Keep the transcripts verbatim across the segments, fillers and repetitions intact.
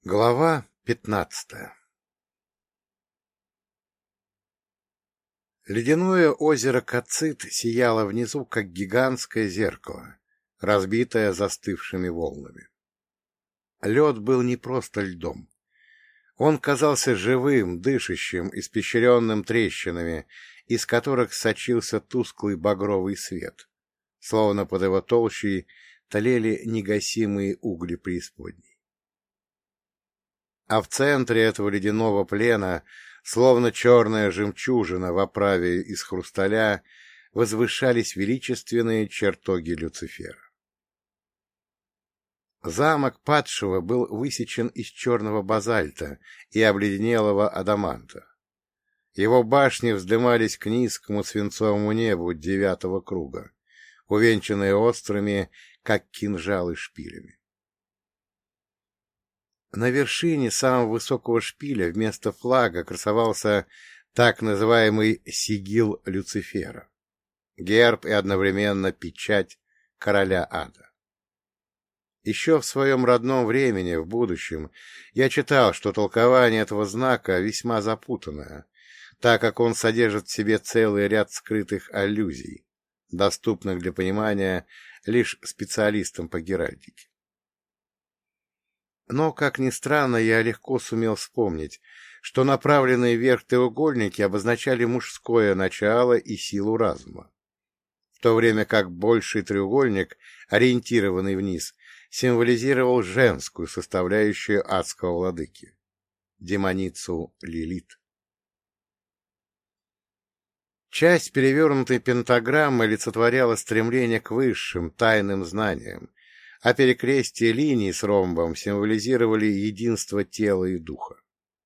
Глава пятнадцатая. Ледяное озеро Кацит сияло внизу, как гигантское зеркало, разбитое застывшими волнами. Лед был не просто льдом. Он казался живым, дышащим, испещренным трещинами, из которых сочился тусклый багровый свет, словно под его толщей тлели негасимые угли преисподней. А в центре этого ледяного плена, словно черная жемчужина в оправе из хрусталя, возвышались величественные чертоги Люцифера. Замок падшего был высечен из черного базальта и обледенелого адаманта. Его башни вздымались к низкому свинцовому небу девятого круга, увенчанные острыми, как кинжалы, шпилями. На вершине самого высокого шпиля вместо флага красовался так называемый сигил Люцифера, герб и одновременно печать короля ада. Еще в своем родном времени, в будущем, я читал, что толкование этого знака весьма запутанное, так как он содержит в себе целый ряд скрытых аллюзий, доступных для понимания лишь специалистам по геральдике. Но, как ни странно, я легко сумел вспомнить, что направленные вверх треугольники обозначали мужское начало и силу разума, в то время как больший треугольник, ориентированный вниз, символизировал женскую составляющую адского владыки — демоницу Лилит. Часть перевернутой пентаграммы олицетворяла стремление к высшим тайным знаниям, а перекрестие линий с ромбом символизировали единство тела и духа.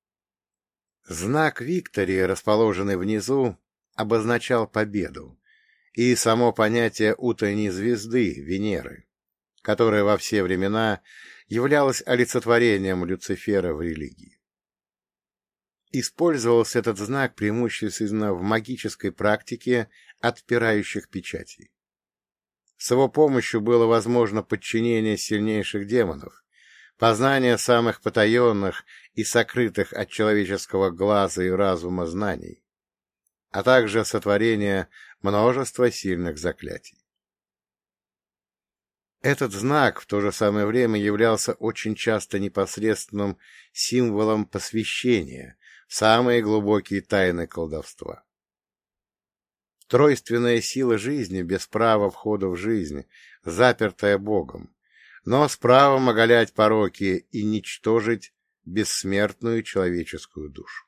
Знак Виктории, расположенный внизу, обозначал победу, и само понятие утренней звезды Венеры, которая во все времена являлась олицетворением Люцифера в религии. Использовался этот знак преимущественно в магической практике отпирающих печатей. С его помощью было возможно подчинение сильнейших демонов, познание самых потаенных и сокрытых от человеческого глаза и разума знаний, а также сотворение множества сильных заклятий. Этот знак в то же самое время являлся очень часто непосредственным символом посвящения в самые глубокие тайны колдовства. Тройственная сила жизни без права входа в жизнь, запертая Богом, но с правом оголять пороки и ничтожить бессмертную человеческую душу.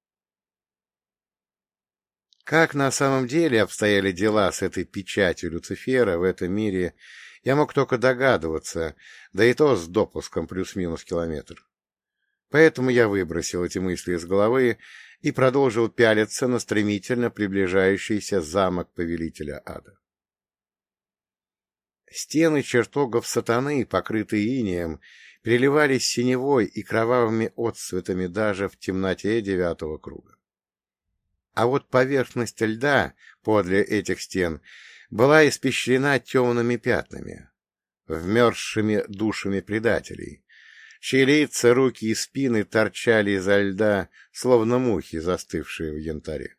Как на самом деле обстояли дела с этой печатью Люцифера в этом мире, я мог только догадываться, да и то с допуском плюс-минус километр. Поэтому я выбросил эти мысли из головы и продолжил пялиться на стремительно приближающийся замок повелителя ада. Стены чертогов сатаны, покрытые инеем, переливались синевой и кровавыми отцветами даже в темноте девятого круга. А вот поверхность льда подле этих стен была испещрена темными пятнами, вмерзшими душами предателей, чьи лица, руки и спины торчали изо льда, словно мухи, застывшие в янтаре.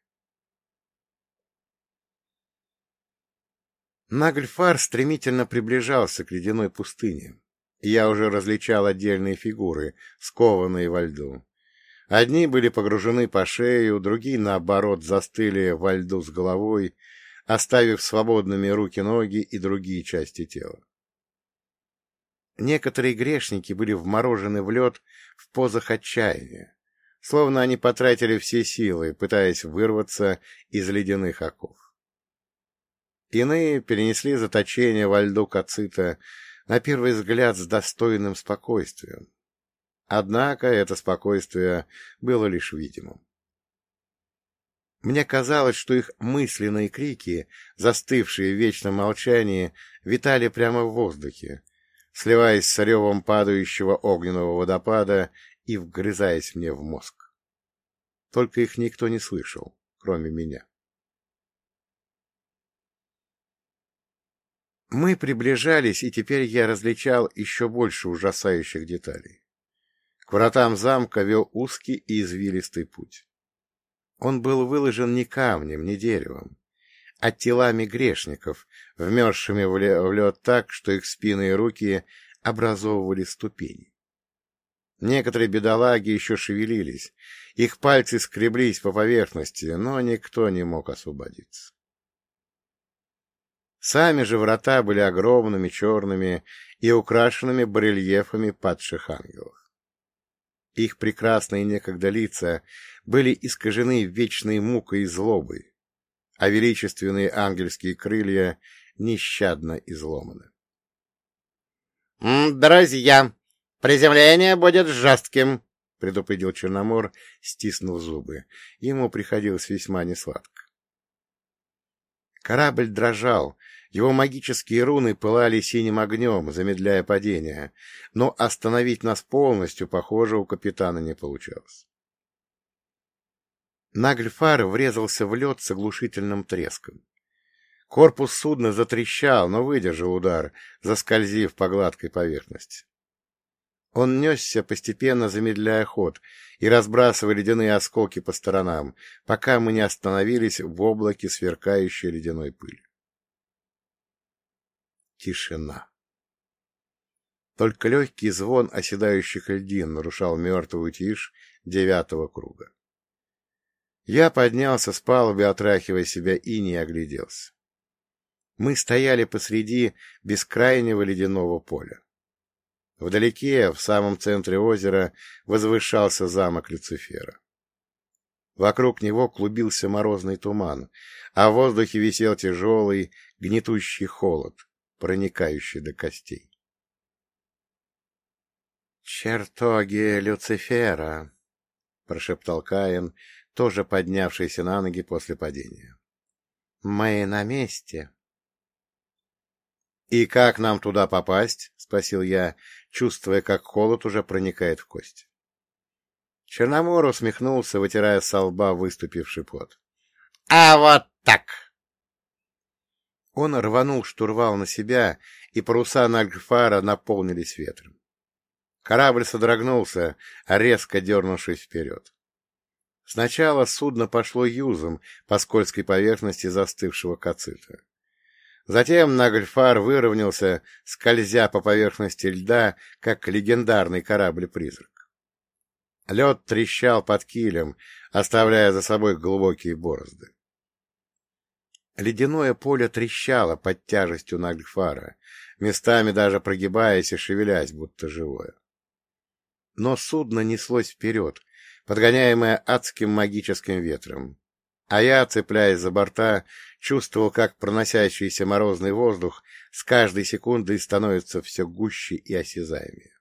Нагльфар стремительно приближался к ледяной пустыне, и я уже различал отдельные фигуры, скованные во льду. Одни были погружены по шею, другие, наоборот, застыли во льду с головой, оставив свободными руки-ноги и другие части тела. Некоторые грешники были вморожены в лед в позах отчаяния, словно они потратили все силы, пытаясь вырваться из ледяных оков. Иные перенесли заточение во льду Кацита, на первый взгляд, с достойным спокойствием. Однако это спокойствие было лишь видимым. Мне казалось, что их мысленные крики, застывшие в вечном молчании, витали прямо в воздухе, сливаясь с ревом падающего огненного водопада и вгрызаясь мне в мозг. Только их никто не слышал, кроме меня. Мы приближались, и теперь я различал еще больше ужасающих деталей. К вратам замка вел узкий и извилистый путь. Он был выложен не камнем, не деревом, а телами грешников, вмерзшими в лед так, что их спины и руки образовывали ступени. Некоторые бедолаги еще шевелились, их пальцы скреблись по поверхности, но никто не мог освободиться. Сами же врата были огромными, черными и украшенными барельефами падших ангелов. Их прекрасные некогда лица были искажены вечной мукой и злобой, а величественные ангельские крылья нещадно изломаны. — Друзья, приземление будет жестким, — предупредил Черномор, стиснув зубы. Ему приходилось весьма несладко. Корабль дрожал, его магические руны пылали синим огнем, замедляя падение, но остановить нас полностью, похоже, у капитана не получалось. Нагльфар врезался в лед с оглушительным треском. Корпус судна затрещал, но выдержал удар, заскользив по гладкой поверхности. Он несся, постепенно замедляя ход и разбрасывая ледяные осколки по сторонам, пока мы не остановились в облаке сверкающей ледяной пыли. Тишина. Только легкий звон оседающих льдин нарушал мертвую тишь девятого круга. Я поднялся с палубы, отряхивая себя, и не огляделся. Мы стояли посреди бескрайнего ледяного поля. Вдалеке, в самом центре озера, возвышался замок Люцифера. Вокруг него клубился морозный туман, а в воздухе висел тяжелый, гнетущий холод, проникающий до костей. «Чертоги Люцифера!» — прошептал Каин, тоже поднявшийся на ноги после падения. «Мы на месте!» «И как нам туда попасть?» — спросил я, чувствуя, как холод уже проникает в кости. Черномор усмехнулся, вытирая со лба выступивший пот. — А вот так! Он рванул штурвал на себя, и паруса Нагльфара наполнились ветром. Корабль содрогнулся, резко дернувшись вперед. Сначала судно пошло юзом по скользкой поверхности застывшего Кацита. Затем Нагльфар выровнялся, скользя по поверхности льда, как легендарный корабль-призрак. Лед трещал под килем, оставляя за собой глубокие борозды. Ледяное поле трещало под тяжестью Нагльфара, местами даже прогибаясь и шевелясь, будто живое. Но судно неслось вперед, подгоняемое адским магическим ветром, а я, цепляясь за борта, чувствовал, как проносящийся морозный воздух с каждой секундой становится все гуще и осязаемее.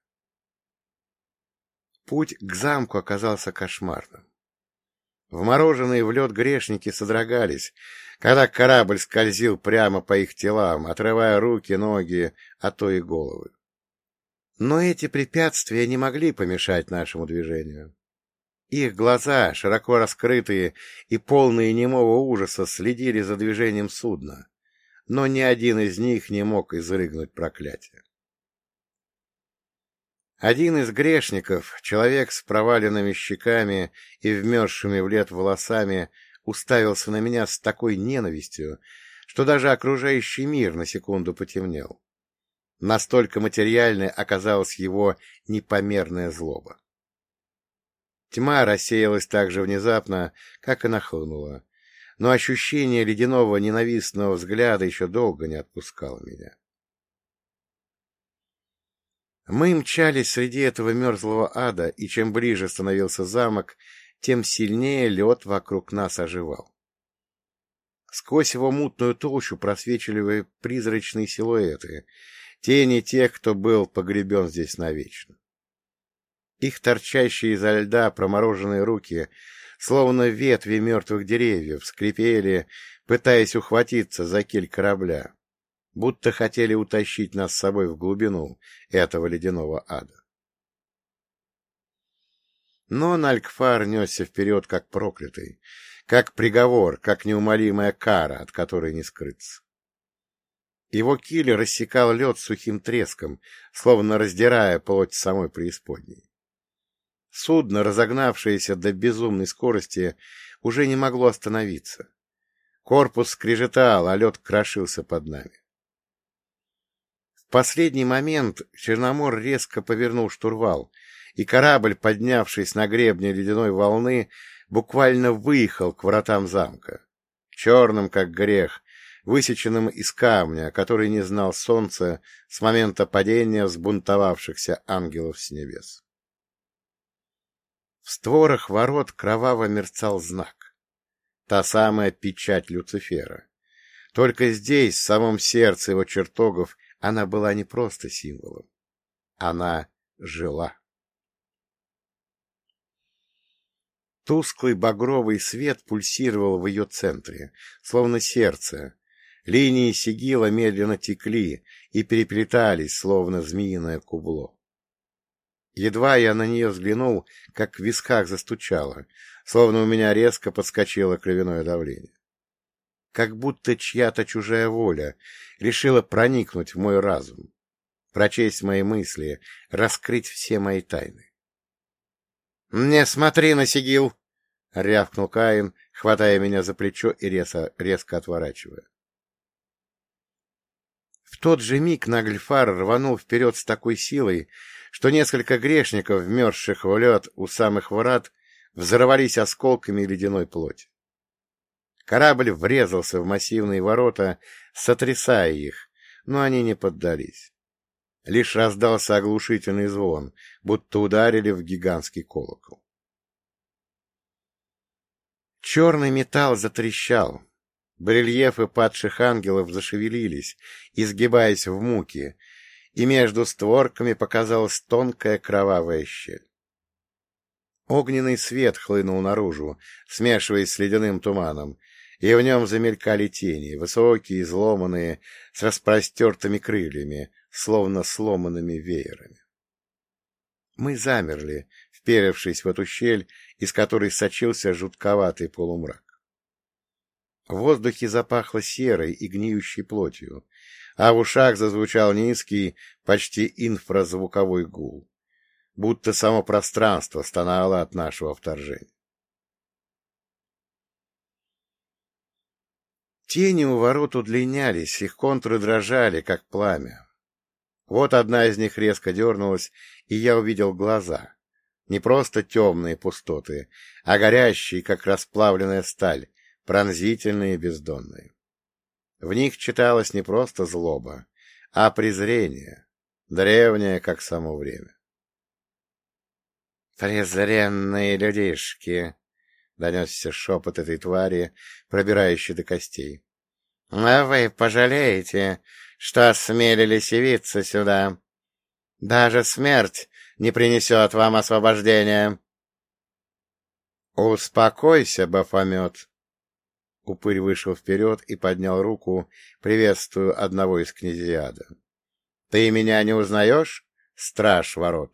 Путь к замку оказался кошмарным. Вмороженные в лед грешники содрогались, когда корабль скользил прямо по их телам, отрывая руки, ноги, а то и головы. Но эти препятствия не могли помешать нашему движению. Их глаза, широко раскрытые и полные немого ужаса, следили за движением судна, но ни один из них не мог изрыгнуть проклятие. Один из грешников, человек с проваленными щеками и вмерзшими в лед волосами, уставился на меня с такой ненавистью, что даже окружающий мир на секунду потемнел. Настолько материальной оказалась его непомерная злоба. Тьма рассеялась так же внезапно, как и нахлынула, но ощущение ледяного ненавистного взгляда еще долго не отпускало меня. Мы мчались среди этого мерзлого ада, и чем ближе становился замок, тем сильнее лед вокруг нас оживал. Сквозь его мутную толщу просвечивали призрачные силуэты, тени тех, кто был погребен здесь навечно. Их торчащие изо льда промороженные руки, словно ветви мертвых деревьев, скрипели, пытаясь ухватиться за киль корабля, будто хотели утащить нас с собой в глубину этого ледяного ада. Но Нагльфар несся вперед, как проклятый, как приговор, как неумолимая кара, от которой не скрыться. Его киль рассекал лед сухим треском, словно раздирая плоть самой преисподней. Судно, разогнавшееся до безумной скорости, уже не могло остановиться. Корпус скрежетал, а лед крошился под нами. В последний момент Черномор резко повернул штурвал, и корабль, поднявшись на гребне ледяной волны, буквально выехал к вратам замка, черным как грех, высеченным из камня, который не знал солнца с момента падения взбунтовавшихся ангелов с небес. В створах ворот кроваво мерцал знак. Та самая печать Люцифера. Только здесь, в самом сердце его чертогов, она была не просто символом. Она жила. Тусклый багровый свет пульсировал в ее центре, словно сердце. Линии сигила медленно текли и переплетались, словно змеиное кубло. Едва я на нее взглянул, как в висках застучало, словно у меня резко подскочило кровяное давление. Как будто чья-то чужая воля решила проникнуть в мой разум, прочесть мои мысли, раскрыть все мои тайны. — Не смотри на сигил! — рявкнул Каин, хватая меня за плечо и резко, резко отворачивая. В тот же миг Нагльфар рванул вперед с такой силой, что несколько грешников, вмерзших в лед у самых врат, взорвались осколками ледяной плоти. Корабль врезался в массивные ворота, сотрясая их, но они не поддались. Лишь раздался оглушительный звон, будто ударили в гигантский колокол. Черный металл затрещал. Барельефы падших ангелов зашевелились, изгибаясь в муки, и между створками показалась тонкая кровавая щель. Огненный свет хлынул наружу, смешиваясь с ледяным туманом, и в нем замелькали тени, высокие, изломанные, с распростертыми крыльями, словно сломанными веерами. Мы замерли, вперевшись в эту щель, из которой сочился жутковатый полумрак. В воздухе запахло серой и гниющей плотью, а в ушах зазвучал низкий, почти инфразвуковой гул, будто само пространство стонало от нашего вторжения. Тени у ворот удлинялись, их контуры дрожали, как пламя. Вот одна из них резко дернулась, и я увидел глаза. Не просто темные пустоты, а горящие, как расплавленная сталь, пронзительные и бездонные. В них читалось не просто злоба, а презрение, древнее, как само время. «Презренные людишки!» — донесся шепот этой твари, пробирающей до костей. — А вы пожалеете, что осмелились явиться сюда. Даже смерть не принесет вам освобождения. — Успокойся, Бафомет! Упырь вышел вперед и поднял руку, приветствуя одного из князиада. — Ты меня не узнаешь, страж ворот?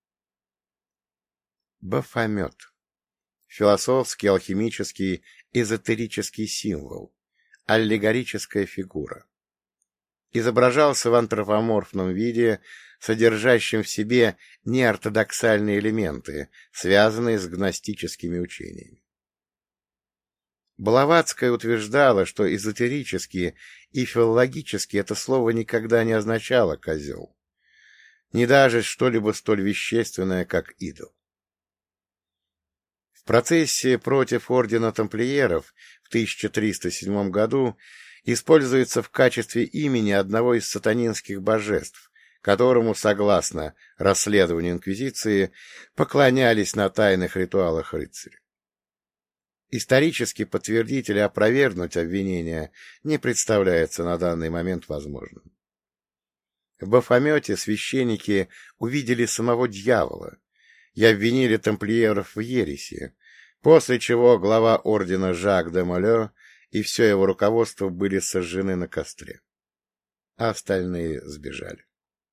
Бафомет. Философский, алхимический, эзотерический символ. Аллегорическая фигура. Изображался в антропоморфном виде, содержащем в себе неортодоксальные элементы, связанные с гностическими учениями. Блаватская утверждала, что эзотерически и филологически это слово никогда не означало «козел», ни даже что-либо столь вещественное, как идол. В процессе против ордена тамплиеров в тысяча триста седьмом году используется в качестве имени одного из сатанинских божеств, которому, согласно расследованию Инквизиции, поклонялись на тайных ритуалах рыцари. Исторически подтвердить или опровергнуть обвинения не представляется на данный момент возможным. В Бафомете священники увидели самого дьявола и обвинили тамплиеров в ереси, после чего глава ордена Жак де Молё и все его руководство были сожжены на костре, а остальные сбежали.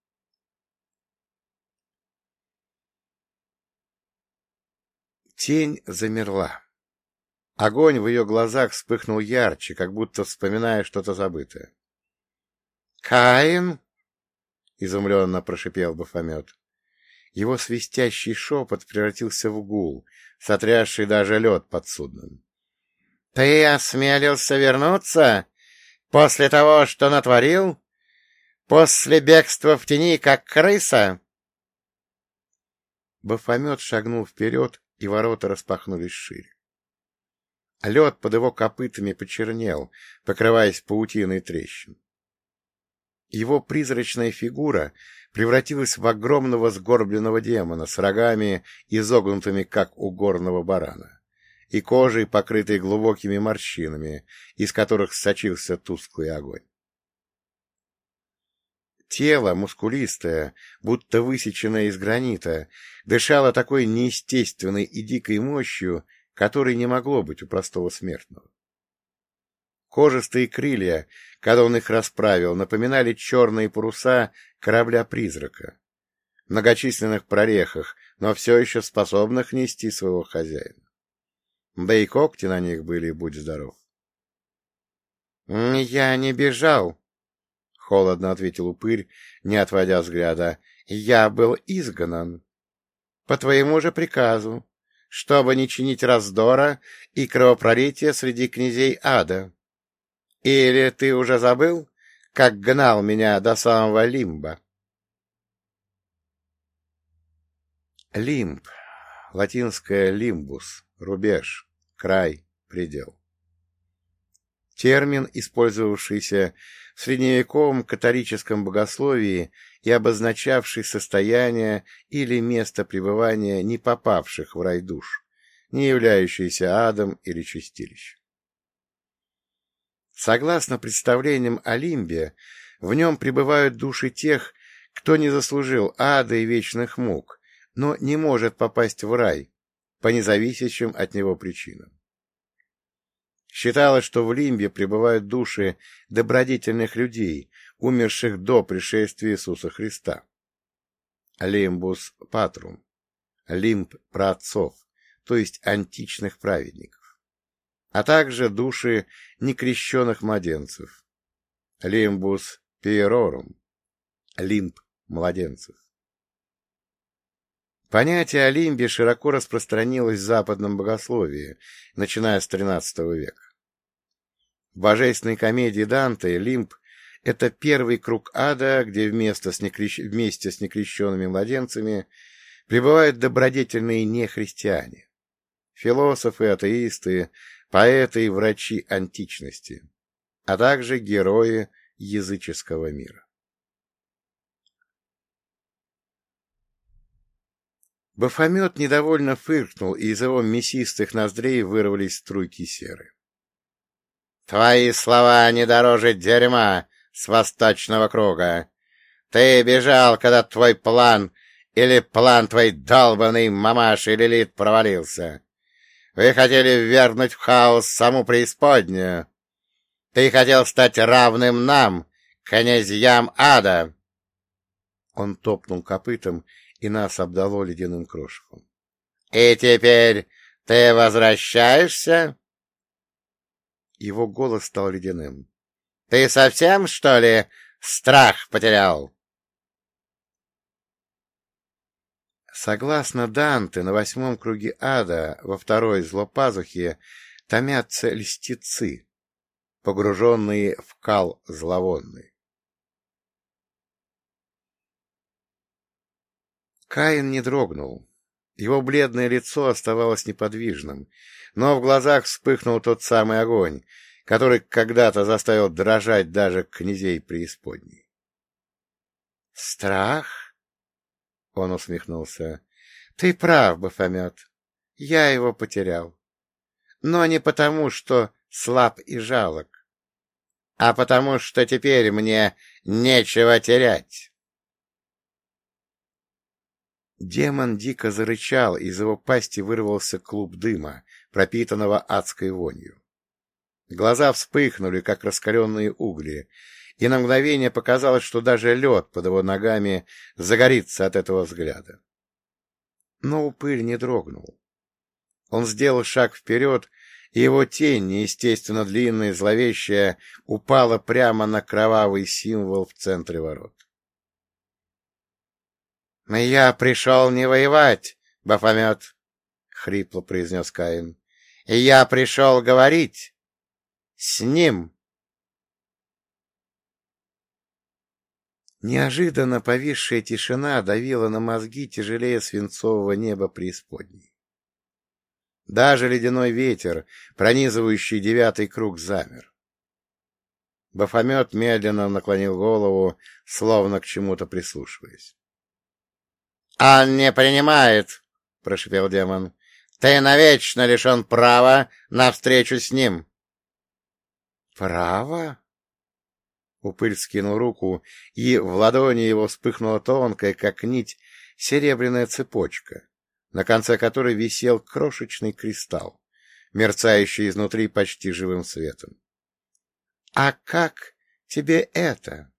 Тень замерла. Огонь в ее глазах вспыхнул ярче, как будто вспоминая что-то забытое. — Каин? — изумленно прошипел Бафомет. Его свистящий шепот превратился в гул, сотрясший даже лед под судном. — Ты осмелился вернуться после того, что натворил? После бегства в тени, как крыса? Бафомет шагнул вперед, и ворота распахнулись шире. Лед под его копытами почернел, покрываясь паутиной трещин. Его призрачная фигура превратилась в огромного сгорбленного демона с рогами, изогнутыми, как у горного барана, и кожей, покрытой глубокими морщинами, из которых сочился тусклый огонь. Тело, мускулистое, будто высеченное из гранита, дышало такой неестественной и дикой мощью, которой не могло быть у простого смертного. Кожистые крылья, когда он их расправил, напоминали черные паруса корабля-призрака, в многочисленных прорехах, но все еще способных нести своего хозяина. Да и когти на них были, будь здоров. — Я не бежал, — холодно ответил упырь, не отводя взгляда. — Я был изгнан. По твоему же приказу, чтобы не чинить раздора и кровопролития среди князей ада. Или ты уже забыл, как гнал меня до самого Лимба? Лимб. Латинское лимбус. Рубеж. Край. Предел. Термин, использовавшийся в средневековом католическом богословии и обозначавший состояние или место пребывания не попавших в рай душ, не являющиеся адом или чистилищем. Согласно представлениям о Лимбе, в нем пребывают души тех, кто не заслужил ада и вечных мук, но не может попасть в рай по независящим от него причинам. Считалось, что в Лимбе пребывают души добродетельных людей, умерших до пришествия Иисуса Христа. Лимбус патрум, лимб праотцов, то есть античных праведников, а также души некрещенных младенцев, лимбус пиерорум, лимб младенцев. Понятие о лимбе широко распространилось в западном богословии, начиная с тринадцатого века. В божественной комедии Данте лимб — это первый круг ада, где вместо с некрещ... вместе с некрещенными младенцами пребывают добродетельные нехристиане, философы, атеисты, поэты и врачи античности, а также герои языческого мира. Бафомет недовольно фыркнул, и из его мясистых ноздрей вырвались струйки серы. — Твои слова не дороже дерьма с восточного круга. Ты бежал, когда твой план или план твоей долбанной мамаши Лилит провалился. Вы хотели ввергнуть в хаос саму преисподнюю. Ты хотел стать равным нам, князьям ада. Он топнул копытом, и нас обдало ледяным крошевом. — И теперь ты возвращаешься? Его голос стал ледяным. — Ты совсем, что ли, страх потерял? Согласно Данте, на восьмом круге ада, во второй злопазухе, томятся льстецы, погруженные в кал зловонный. Каин не дрогнул. Его бледное лицо оставалось неподвижным, но в глазах вспыхнул тот самый огонь, который когда-то заставил дрожать даже князей преисподней. — Страх? — он усмехнулся. — Ты прав, Бафомет. Я его потерял. Но не потому, что слаб и жалок, а потому, что теперь мне нечего терять. Демон дико зарычал, и из его пасти вырвался клуб дыма, пропитанного адской вонью. Глаза вспыхнули, как раскаленные угли, и на мгновение показалось, что даже лед под его ногами загорится от этого взгляда. Но упырь не дрогнул. Он сделал шаг вперед, и его тень, неестественно длинная и зловещая, упала прямо на кровавый символ в центре ворот. — Я пришел не воевать, Бафомет, — хрипло произнес Каин. — Я пришел говорить с ним. Неожиданно повисшая тишина давила на мозги тяжелее свинцового неба преисподней. Даже ледяной ветер, пронизывающий девятый круг, замер. Бафомет медленно наклонил голову, словно к чему-то прислушиваясь. — Он не принимает, — прошипел демон. — Ты навечно лишен права на встречу с ним. — Право? Упырь скинул руку, и в ладони его вспыхнула тонкая, как нить, серебряная цепочка, на конце которой висел крошечный кристалл, мерцающий изнутри почти живым светом. — А как тебе это?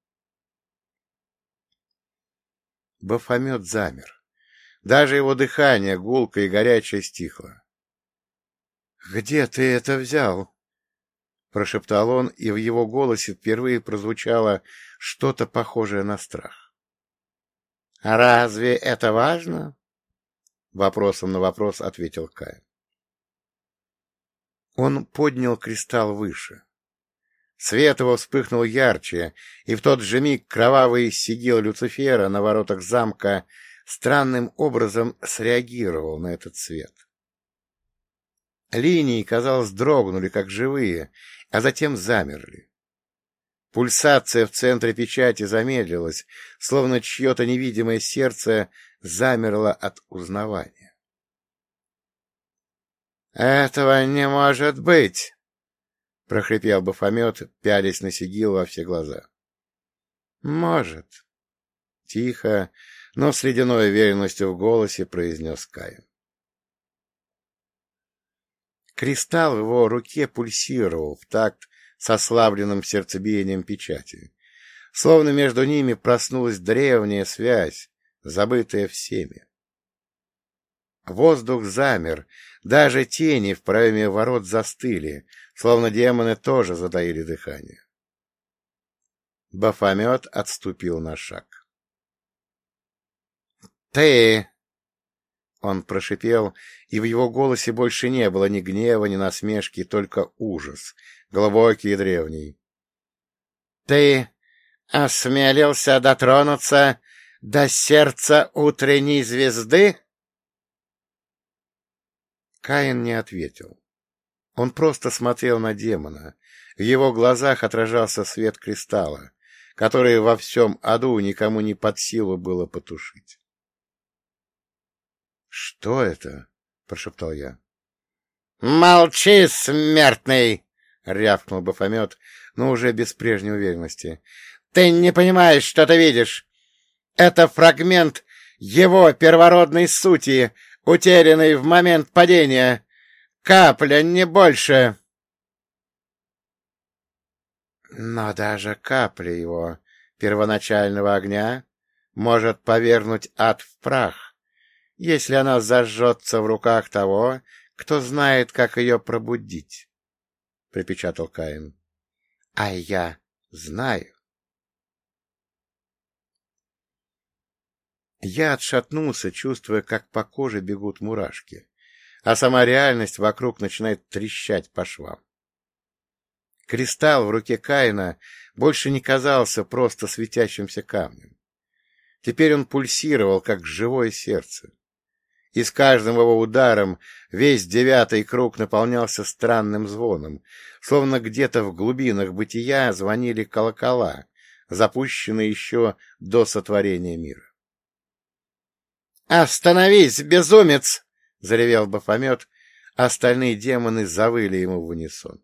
Бафомет замер. Даже его дыхание, гулкое и горячее, стихло. — Где ты это взял? — прошептал он, и в его голосе впервые прозвучало что-то похожее на страх. — Разве это важно? — вопросом на вопрос ответил Каин. Он поднял кристалл выше. Свет его вспыхнул ярче, и в тот же миг кровавый сигил Люцифера на воротах замка странным образом среагировал на этот свет. Линии, казалось, дрогнули, как живые, а затем замерли. Пульсация в центре печати замедлилась, словно чье-то невидимое сердце замерло от узнавания. — Этого не может быть! — прохрипел Бафомет, пялясь на сигил во все глаза. — Может. Тихо, но с ледяной уверенностью в голосе произнес Каин. Кристалл в его руке пульсировал в такт с ослабленным сердцебиением печати, словно между ними проснулась древняя связь, забытая всеми. Воздух замер, даже тени в проеме ворот застыли, словно демоны тоже затаили дыхание. Бафомет отступил на шаг. — Ты! — он прошипел, и в его голосе больше не было ни гнева, ни насмешки, только ужас, глубокий и древний. — Ты осмелился дотронуться до сердца утренней звезды? Каин не ответил. Он просто смотрел на демона. В его глазах отражался свет кристалла, который во всем аду никому не под силу было потушить. — Что это? — прошептал я. — Молчи, смертный! — рявкнул Бафомет, но уже без прежней уверенности. — Ты не понимаешь, что ты видишь. Это фрагмент его первородной сути, утерянный в момент падения. Капля, не больше. Но даже капля его первоначального огня может повергнуть ад в прах, если она зажжется в руках того, кто знает, как ее пробудить, — припечатал Каин. — А я знаю. Я отшатнулся, чувствуя, как по коже бегут мурашки, а сама реальность вокруг начинает трещать по швам. Кристалл в руке Каина больше не казался просто светящимся камнем. Теперь он пульсировал, как живое сердце. И с каждым его ударом весь девятый круг наполнялся странным звоном, словно где-то в глубинах бытия звонили колокола, запущенные еще до сотворения мира. «Остановись, безумец!» — заревел Бафомет, остальные демоны завыли ему в унисон.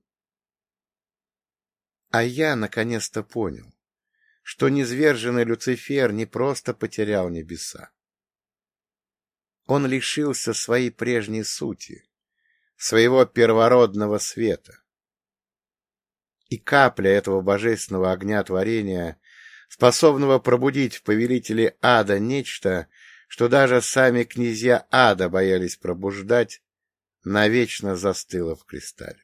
А я наконец-то понял, что низверженный Люцифер не просто потерял небеса. Он лишился своей прежней сути, своего первородного света. И капля этого божественного огня творения, способного пробудить в повелителе ада нечто, что даже сами князья ада боялись пробуждать, навечно застыла в кристалле.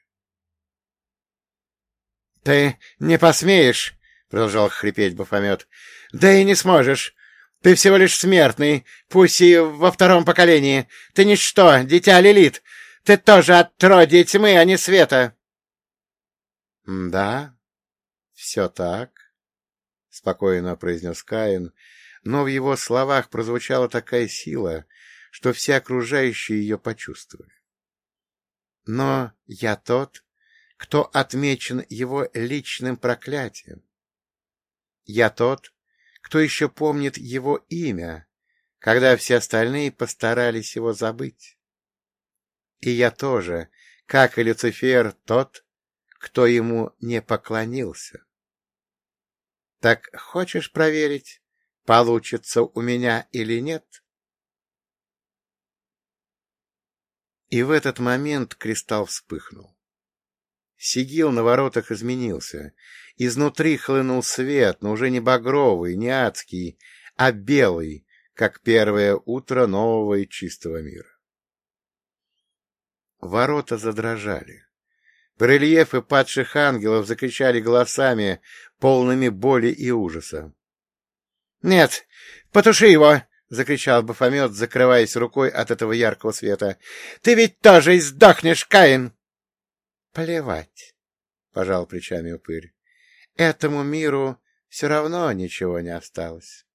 — Ты не посмеешь, — продолжал хрипеть Бафомет, — да и не сможешь. Ты всего лишь смертный, пусть и во втором поколении. Ты ничто, дитя Лилит. Ты тоже отродье тьмы, а не света. — Да, все так, — спокойно произнес Каин, но в его словах прозвучала такая сила, что все окружающие ее почувствовали. — Но я тот, кто отмечен его личным проклятием. Я тот, кто еще помнит его имя, когда все остальные постарались его забыть. И я тоже, как и Люцифер, тот, кто ему не поклонился. Так хочешь проверить, получится у меня или нет? И в этот момент кристалл вспыхнул. Сигил на воротах изменился. Изнутри хлынул свет, но уже не багровый, не адский, а белый, как первое утро нового и чистого мира. Ворота задрожали. Барельефы падших ангелов закричали голосами, полными боли и ужаса. — Нет, потуши его! — закричал Бафомет, закрываясь рукой от этого яркого света. — Ты ведь тоже издохнешь, Каин! — Плевать, — пожал плечами упырь. — Этому миру все равно ничего не осталось.